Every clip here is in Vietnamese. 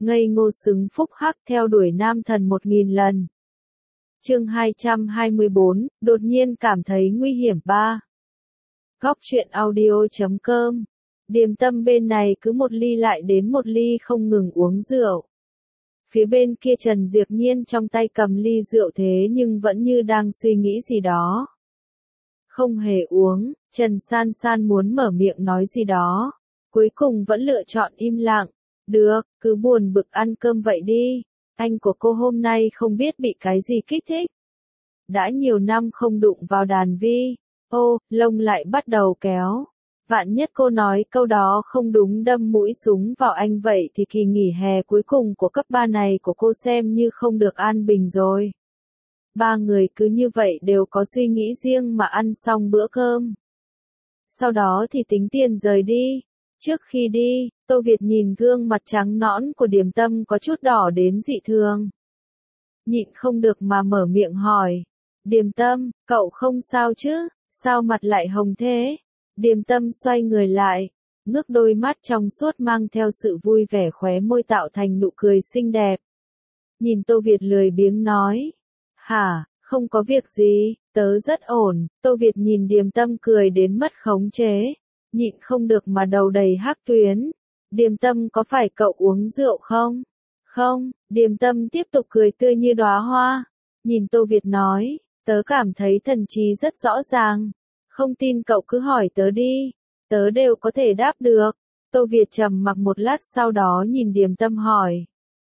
ngây ngô xứng phúc hắc theo đuổi nam thần 1000 lần. Chương 224, đột nhiên cảm thấy nguy hiểm 3. Góc truyện audio.com. Điềm Tâm bên này cứ một ly lại đến một ly không ngừng uống rượu. Phía bên kia Trần Diệp Nhiên trong tay cầm ly rượu thế nhưng vẫn như đang suy nghĩ gì đó. Không hề uống, Trần San San muốn mở miệng nói gì đó. Cuối cùng vẫn lựa chọn im lặng. Được, cứ buồn bực ăn cơm vậy đi. Anh của cô hôm nay không biết bị cái gì kích thích. Đã nhiều năm không đụng vào đàn vi. Ô, lông lại bắt đầu kéo. Vạn nhất cô nói câu đó không đúng đâm mũi súng vào anh vậy thì kỳ nghỉ hè cuối cùng của cấp 3 này của cô xem như không được an bình rồi. Ba người cứ như vậy đều có suy nghĩ riêng mà ăn xong bữa cơm. Sau đó thì tính tiền rời đi. Trước khi đi, Tô Việt nhìn gương mặt trắng nõn của Điềm Tâm có chút đỏ đến dị thường. Nhịn không được mà mở miệng hỏi. Điềm Tâm, cậu không sao chứ? Sao mặt lại hồng thế? Điềm Tâm xoay người lại, ngước đôi mắt trong suốt mang theo sự vui vẻ khóe môi tạo thành nụ cười xinh đẹp. Nhìn Tô Việt lười biếng nói. Hả, không có việc gì, tớ rất ổn. Tô Việt nhìn Điềm Tâm cười đến mất khống chế. Nhịn không được mà đầu đầy hắc tuyến. Điềm Tâm có phải cậu uống rượu không? Không, Điềm Tâm tiếp tục cười tươi như đóa hoa. Nhìn Tô Việt nói, tớ cảm thấy thần trí rất rõ ràng. Không tin cậu cứ hỏi tớ đi. Tớ đều có thể đáp được. Tô Việt trầm mặc một lát sau đó nhìn Điềm Tâm hỏi.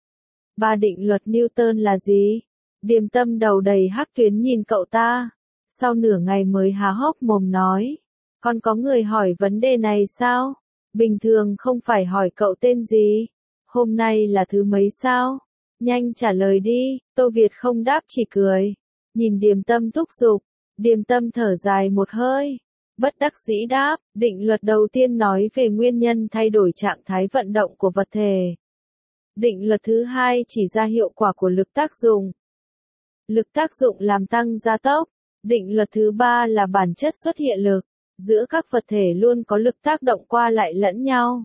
Ba định luật Newton là gì? Điềm Tâm đầu đầy hắc tuyến nhìn cậu ta. Sau nửa ngày mới há hốc mồm nói. Còn có người hỏi vấn đề này sao? Bình thường không phải hỏi cậu tên gì? Hôm nay là thứ mấy sao? Nhanh trả lời đi. Tô Việt không đáp chỉ cười. Nhìn Điềm Tâm thúc giục. Điềm Tâm thở dài một hơi. Bất đắc dĩ đáp, định luật đầu tiên nói về nguyên nhân thay đổi trạng thái vận động của vật thể. Định luật thứ hai chỉ ra hiệu quả của lực tác dụng. Lực tác dụng làm tăng gia tốc. Định luật thứ ba là bản chất xuất hiện lực. Giữa các vật thể luôn có lực tác động qua lại lẫn nhau.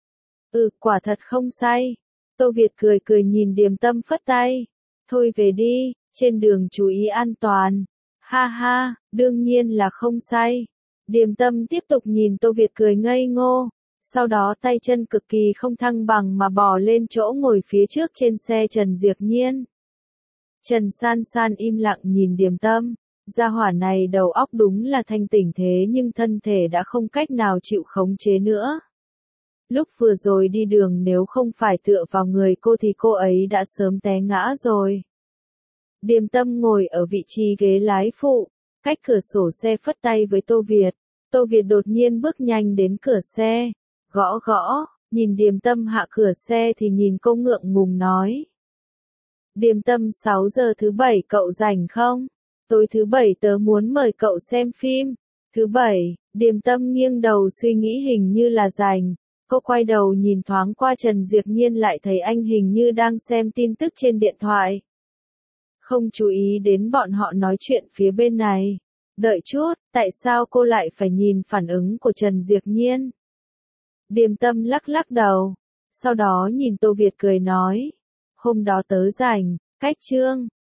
Quả thật không sai. Tô Việt cười cười nhìn Điềm Tâm phất tay. Thôi về đi, trên đường chú ý an toàn. Ha ha, đương nhiên là không sai. Điềm Tâm tiếp tục nhìn Tô Việt cười ngây ngô. Sau đó tay chân cực kỳ không thăng bằng mà bò lên chỗ ngồi phía trước trên xe Trần Diệp Nhiên. Trần San San im lặng nhìn Điềm Tâm. Gia hỏa này đầu óc đúng là thanh tỉnh thế nhưng thân thể đã không cách nào chịu khống chế nữa. Lúc vừa rồi đi đường nếu không phải tựa vào người cô thì cô ấy đã sớm té ngã rồi. Điềm Tâm ngồi ở vị trí ghế lái phụ, cách cửa sổ xe phất tay với Tô Việt. Tô Việt đột nhiên bước nhanh đến cửa xe, gõ gõ, nhìn Điềm Tâm hạ cửa xe thì nhìn cô ngượng ngùng nói. Điềm Tâm 6 giờ thứ bảy cậu rảnh không? Tối thứ bảy tớ muốn mời cậu xem phim. Thứ bảy, Điềm Tâm nghiêng đầu suy nghĩ hình như là rảnh. Cô quay đầu nhìn thoáng qua Trần Diệp Nhiên lại thấy anh hình như đang xem tin tức trên điện thoại. Không chú ý đến bọn họ nói chuyện phía bên này. Đợi chút, tại sao cô lại phải nhìn phản ứng của Trần Diệp Nhiên? Điềm Tâm lắc lắc đầu. Sau đó nhìn Tô Việt cười nói. Hôm đó tớ rảnh, cách chương.